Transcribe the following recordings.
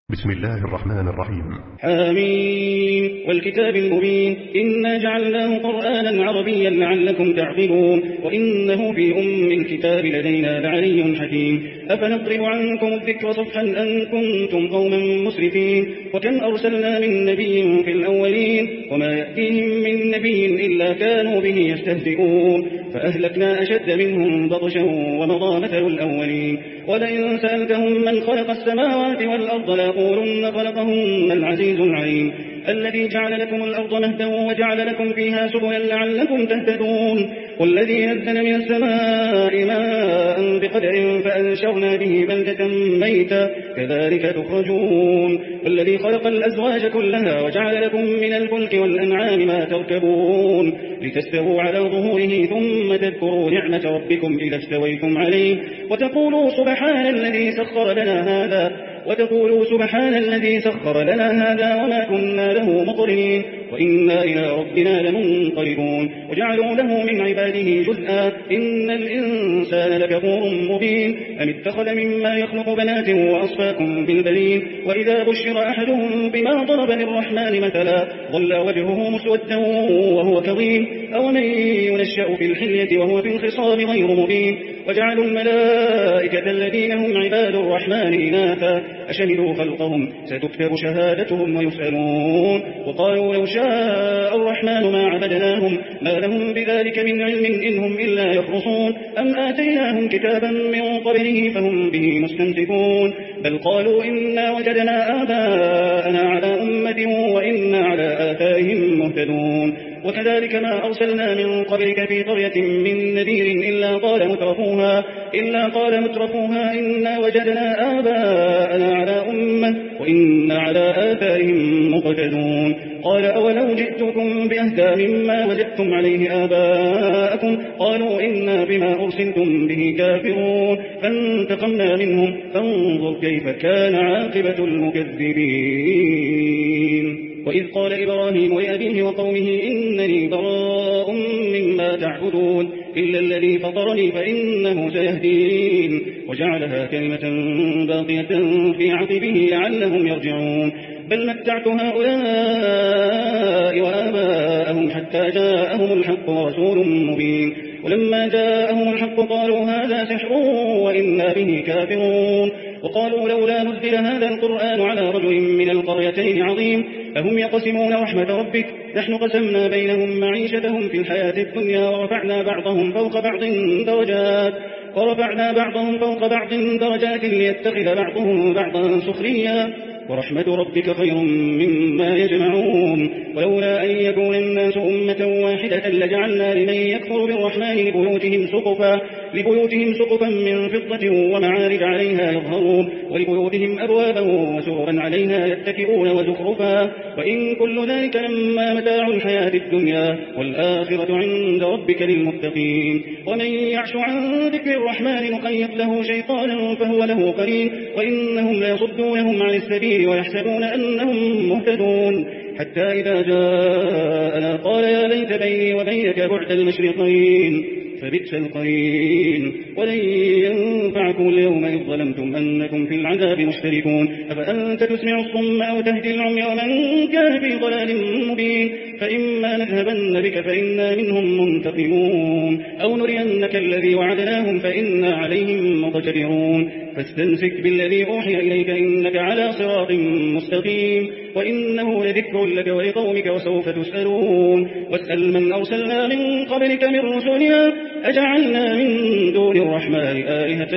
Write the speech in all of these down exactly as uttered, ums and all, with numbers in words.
بسم الله الرحمن الرحيم. حميم والكتاب المبين إنا جعلناه قرآنا عربيا لعلكم تعقلون وإنه في أم الكتاب لدينا لعلي حكيم أفنضرب عنكم الذكر صفحا أن كنتم قوما مسرفين وكم أرسلنا من نبي في الأولين وما يأتيهم من نبي إلا كانوا به يستهزئون فأهلكنا أشد منهم بطشا ومضى مثل الأولين ولئن سألتهم من خلق السماوات والأرض ليقولن خلقهن العزيز العليم الذي جعل لكم الأرض مهدا وجعل لكم فيها سبلا لعلكم تهتدون والذي نزل من السماء ماء بقدر فأنشرنا به بلدة ميتا كذلك تخرجون والذي خلق الأزواج كلها وجعل لكم من الفلك والأنعام ما تركبون لتستووا على ظهوره ثم تذكروا نعمة ربكم إذا استويتم عليه وتقولوا سبحان الذي سخر لنا هذا وتقولوا سبحان الذي سخر لنا هذا وما كنا له مقرنين وإنا إلى ربنا لمنقلبون وجعلوا له من عباده جزءا إن الإنسان لكفور مبين أم اتخذ مما يخلق بنات وأصفاكم بالبنين وإذا بشر أحدهم بما ضرب للرحمن مثلا ظل وجهه مسودا وهو كظيم أومن ينشأ في الحلية وهو في الخصام غير مبين وجعلوا الملائكة الذين هم عباد الرحمن إناثا أشهدوا خلقهم ستكتب شهادتهم ويسألون وقالوا لو شاء الرحمن ما عبدناهم ما لهم بذلك من علم إنهم إلا يخرصون أم آتيناهم كتابا من قبله فهم به مستمسكون بل قالوا إنا وجدنا آباءنا على أمة وإنا على آثارهم مهتدون وكذلك ما أرسلنا من قبلك في قرية من نذير إلا قال مترفوها إلا قال مترفوها إنا وجدنا آباءنا على أمة وإنا على آثارهم مقتدون قال أولو جئتكم بأهدى مما وجدتم عليه آباءكم قالوا إنا بما أرسلتم به كافرون فانتقمنا منهم فانظر كيف كان عاقبة المكذبين وإذ قال إبراهيم لأبيه وقومه إنني براء مما تعبدون إلا الذي فطرني فإنه سيهدين وجعلها كلمة باقية في عقبه لعلهم يرجعون بل متعت هؤلاء وآباءهم حتى جاءهم الحق ورسول مبين ولما جاءهم الحق قالوا هذا سحر وإنا به كافرون وقالوا لولا نزل هذا القرآن على رجل من القريتين عظيم أهم يقسمون رحمة ربك نحن قسمنا بينهم معيشتهم في الحياة الدنيا ورفعنا بعضهم فوق بعض درجات ورفعنا بعضهم فوق بعض درجات ليتخذ بعضهم بعضا سخريا ورحمة ربك خير مما يجمعون ولولا أن يكون الناس أمة واحدة لجعلنا لمن يكفر بالرحمن لبيوتهم سقفا لبيوتهم سقفا من فضة ومعارج عليها يظهرون ولبيوتهم أبوابا وسررا عليها يتكئون وزخرفا وإن كل ذلك لما متاع الحياة الدنيا والآخرة عند ربك للمتقين ومن يعش عن ذكر الرحمن نقيض له شيطانا فهو له قرين وإنهم ليصدونهم عن السبيل ويحسبون أنهم مهتدون حتى إذا جاءنا قال يا ليت بيني وبينك بعد المشرقين فبئس القرين ولن ينفعكم اليوم إذ ظلمتم أنكم في العذاب مشتركون أفأنت تسمع الصم أو تهدي العمي ومن كان في ضلال مبين فإما نذهبن بك فإنا منهم منتقمون أو نرينك الذي وعدناهم فإنا عليهم مقتدرون فاستمسك بالذي أوحي إليك إنك على صراط مستقيم وإنه لذكر لك ولقومك وسوف تسألون واسأل من أرسلنا من قبلك من رسلنا أجعلنا من دون الرحمن آلهة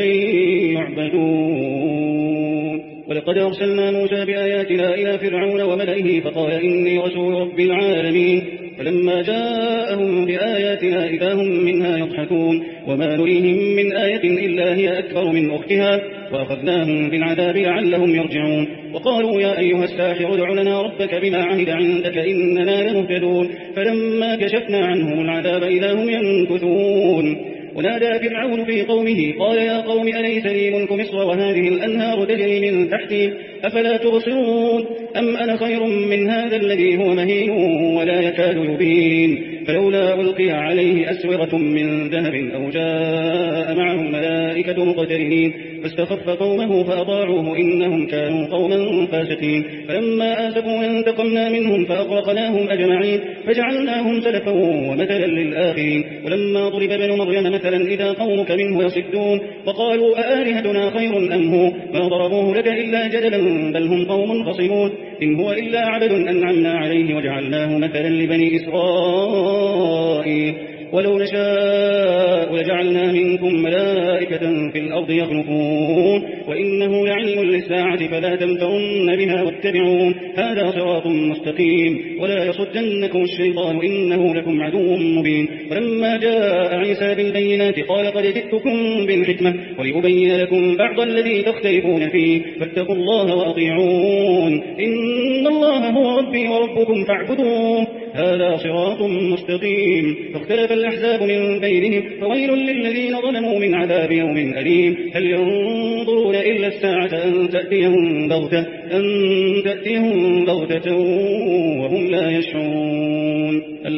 يعبدون ولقد أرسلنا موسى بآياتنا إلى فرعون وملئه فقال إني رسول رب العالمين فلما جاءهم بآياتنا إذا هم منها يضحكون وما نريهم من آية إلا هي أكبر من أختها وأخذناهم بالعذاب لعلهم يرجعون وقالوا يا أيها الساحر ادع لنا ربك بما عهد عندك إننا لمهتدون فلما كشفنا عنهم العذاب إذا هم ينكثون ونادى فرعون في قومه قال يا قوم أليس لي ملك مصر وهذه الأنهار تجري من تحتي أفلا تبصرون أم أنا خير من هذا الذي هو مهين ولا يكاد يبين فلولا ألقي عليه أسورة من ذهب أو جاء معه الملائكة مقترنين فاستخف قومه فأطاعوه إنهم كانوا قوما فاسقين فلما آسفوا انتقمنا منهم فأغرقناهم أجمعين فجعلناهم سلفا ومثلا للآخرين ولما ضرب ابن مريم مثلا إذا قومك منه يصدون وقالوا أآلهتنا خير أم هو ما ضربوه لك إلا جدلا بل هم قوم خصمون إن هو إلا عبد أنعمنا عليه وجعلناه مثلا لبني إسرائيل ولو نشاء لجعلنا منكم ملائكة في الأرض يخلقون وإنه لعلم للساعة فلا تمترن بها واتبعون هذا صراط مستقيم ولا يصدنكم الشيطان إنه لكم عدو مبين ولما جاء عيسى بالبينات قال قد جئتكم بالحكمة ولأبين لكم بعض الذي تختلفون فيه فاتقوا الله وأطيعون إن الله هو ربي وربكم فاعبدوه هذا صراط مستقيم فاختلف الأحزاب من بينهم فويل للذين ظلموا من عذاب يوم أليم هل ينظرون إلا الساعة أن تأتيهم بغتة أن تأتيهم بغتة وهم لا يشعرون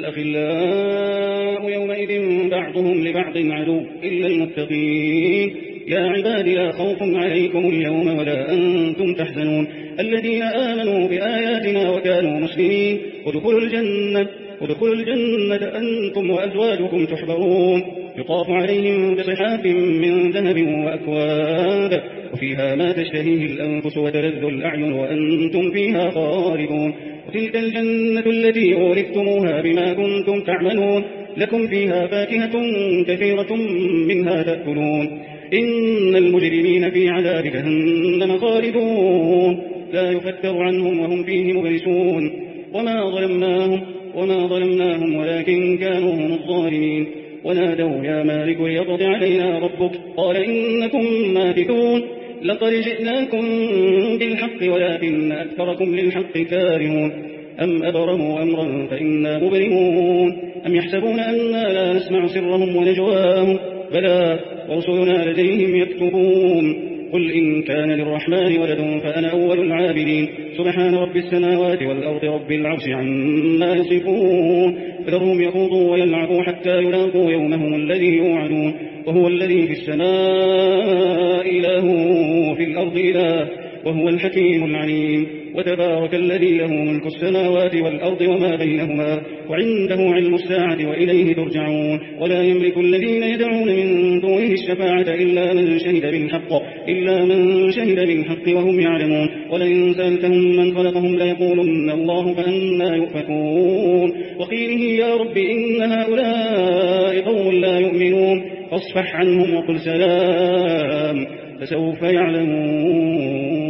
الأخلاء يومئذ بعضهم لبعض عدو إلا المتقين يا عباد لا خوف عليكم اليوم ولا أنتم تحزنون الذين آمنوا بآياتنا وكانوا مسلمين ادخلوا الجنة ادخلوا الجنة أنتم وأزواجكم تحبرون يطاف عليهم بصحاف من ذهب وأكواب وفيها ما تشتهيه الأنفس وتلذ الأعين وأنتم فيها خالدون وتلك الجنة التي أورثتموها بما كنتم تعملون لكم فيها فاكهة كثيرة منها تأكلون إن المجرمين في عذاب جهنم خالدون لا يفتر عنهم وهم فيه مبلسون وما ظلمناهم وما ظلمناهم ولكن كانوا هم الظالمين ونادوا يا مالك ليقض علينا ربك قال إنكم ماكثون لقد جئناكم بالحق ولكن أكثركم للحق كارهون أم أبرموا أمرا فإنا مبرمون أم يحسبون أننا لا نسمع سرهم ونجواهم بلى ورسلنا لديهم يكتبون قل إن كان للرحمن ولد فأنا أول العابدين سبحان رب السماوات والأرض رب العرش عما يصفون فذرهم يخوضوا ويلعبوا حتى يلاقوا يومهم الذي يوعدون وهو الذي في السماء إله وفي الأرض إله وهو الحكيم العليم وتبارك الذي له ملك السماوات والأرض وما بينهما وعنده علم الساعة وإليه ترجعون ولا يملك الذين يدعون من دونه الشفاعة إلا من شهد بالحق إلا من شهد بالحق وهم يعلمون ولئن سألتهم من خلقهم ليقولن الله فأنى يؤفكون وقيله يا رب إن هؤلاء قوم لا يؤمنون فاصفح عنهم وقل سلام فسوف يعلمون